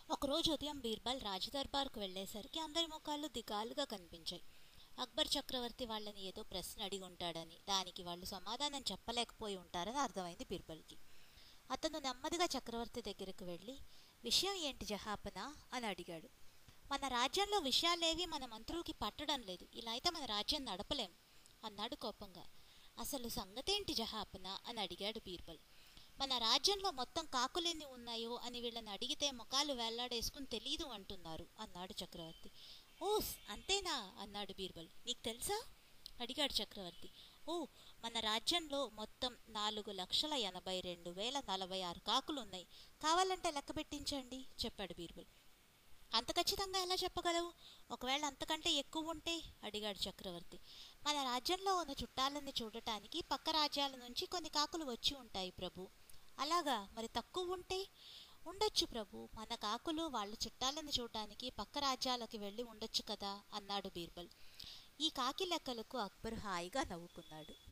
ఒకరోజు ఉదయం బీర్బల్ రాజదర్బార్కు వెళ్ళేసరికి అందరి ముఖాలు దిగాలుగా కనిపించాయి. అక్బర్ చక్రవర్తి వాళ్ళని ఏదో ప్రశ్న అడిగి ఉంటాడని, దానికి వాళ్ళు సమాధానం చెప్పలేకపోయి ఉంటారని అర్థమైంది బీర్బల్కి. అతను నెమ్మదిగా చక్రవర్తి దగ్గరకు వెళ్ళి, విషయం ఏంటి జహాపనా అని అడిగాడు. మన రాజ్యంలో విషయాలేవి మన మంత్రులకి పట్టడం లేదు, ఇలా అయితే మన రాజ్యం నడపలేం అన్నాడు కోపంగా. అసలు సంగతేంటి జహాపనా అని అడిగాడు బీర్బల్. మన రాజ్యంలో మొత్తం కాకులెన్ని ఉన్నాయో అని వీళ్ళని అడిగితే ముఖాలు వేళ్లాడేసుకుని తెలీదు అంటున్నారు అన్నాడు చక్రవర్తి. ఓస్ అంతేనా అన్నాడు బీర్బల్. నీకు తెలుసా అడిగాడు చక్రవర్తి. ఓ, మన రాజ్యంలో మొత్తం 4,82,046 కాకులున్నాయి, కావాలంటే లెక్క పెట్టించండి చెప్పాడు బీర్బల్. అంత ఖచ్చితంగా ఎలా చెప్పగలవు? ఒకవేళ అంతకంటే ఎక్కువ ఉంటే అడిగాడు చక్రవర్తి. మన రాజ్యంలో ఉన్న చుట్టాలని చూడటానికి పక్క రాజ్యాల నుంచి కొన్ని కాకులు వచ్చి ఉంటాయి ప్రభు. అలాగా, మరి తక్కువ ఉంటే? ఉండొచ్చు ప్రభు, మన కాకులు వాళ్ళ చుట్టాలను చూడటానికి పక్క రాజ్యాలకి వెళ్ళి ఉండొచ్చు కదా అన్నాడు బీర్బల్. ఈ కాకి లెక్కలకు అక్బర్ హాయిగా నవ్వుకున్నాడు.